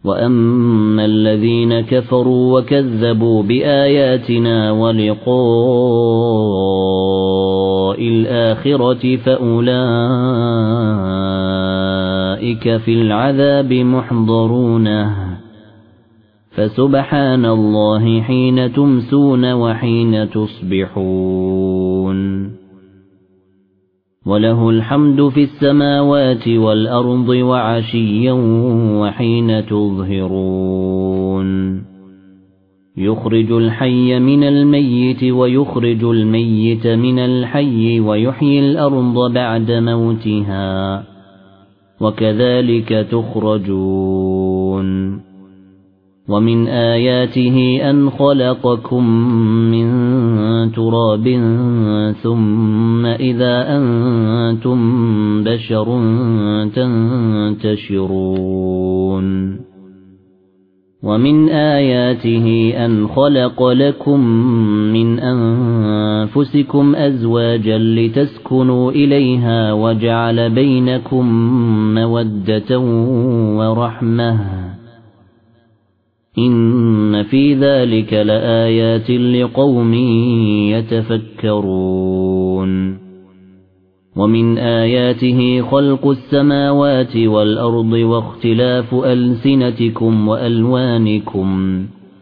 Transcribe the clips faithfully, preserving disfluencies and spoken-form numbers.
وَأَمَّا الَّذِينَ كَفَرُوا وَكَذَّبُوا بِآيَاتِنَا وَلِقَاءِ الْآخِرَةِ فَأُولَئِكَ فِي الْعَذَابِ مُحْضَرُونَ فَسُبْحَانَ اللَّهِ حِينَ تُمْسُونَ وَحِينَ تُصْبِحُونَ وَلَهُ الْحَمْدُ فِي السَّمَاوَاتِ وَالْأَرْضِ وَعَشِيًّا وَحِينَ تُظْهِرُونَ يُخْرِجُ الْحَيَّ مِنَ الْمَيِّتِ وَيُخْرِجُ الْمَيِّتَ مِنَ الْحَيِّ وَيُحْيِي الْأَرْضَ بَعْدَ مَوْتِهَا وَكَذَلِكَ تُخْرَجُونَ وَمِنْ آيَاتِهِ أَنْ خَلَقَكُم مِّن تُرَابٍ ثُمَّ إِذَا أَنْتُمْ بَشَرٌ تَنْتَشِرُونَ وَمِنْ آيَاتِهِ أَنْ خَلَقَ لَكُم مِّنْ أَنفُسِكُمْ أَزْوَاجًا لِتَسْكُنُوا إِلَيْهَا وَجَعَلَ بَيْنَكُم مَّوَدَّةً وَرَحْمَةً إِنَّ فِي ذَلِكَ لَآيَاتٍ لِقَوْمٍ يَتَفَكَّرُونَ وَمِنْ آيَاتِهِ خَلْقُ السَّمَاوَاتِ وَالْأَرْضِ وَاخْتِلَافُ أَلْسِنَتِكُمْ وَأَلْوَانِكُمْ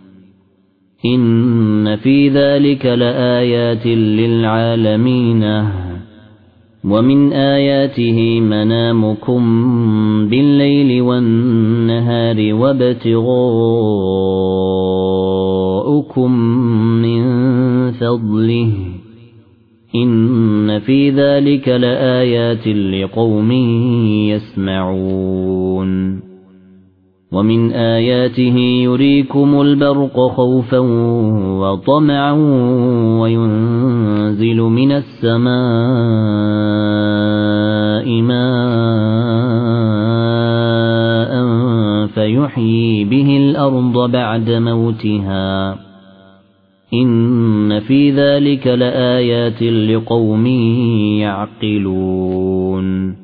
إِنَّ فِي ذَلِكَ لَآيَاتٍ لِلْعَالَمِينَ وَمِنْ آيَاتِهِ مَنَامُكُمْ بِاللَّيْلِ وَالنَّهَارِ وَابْتِغَاؤُكُمْ مِنْ فَضْلِهِ إِنَّ فِي ذَلِكَ لَآيَاتٍ لِقَوْمٍ يَسْمَعُونَ وَمِنْ آيَاتِهِ يُرِيكُمُ الْبَرْقَ خَوْفًا وَطَمَعًا وَيُنْزِلُ مِنَ السَّمَاءِ مَاءً فَيُحْيِي بِهِ الْأَرْضَ بَعْدَ مَوْتِهَا إِنَّ فِي ذَلِكَ لَآيَاتٍ لِقَوْمٍ يَعْقِلُونَ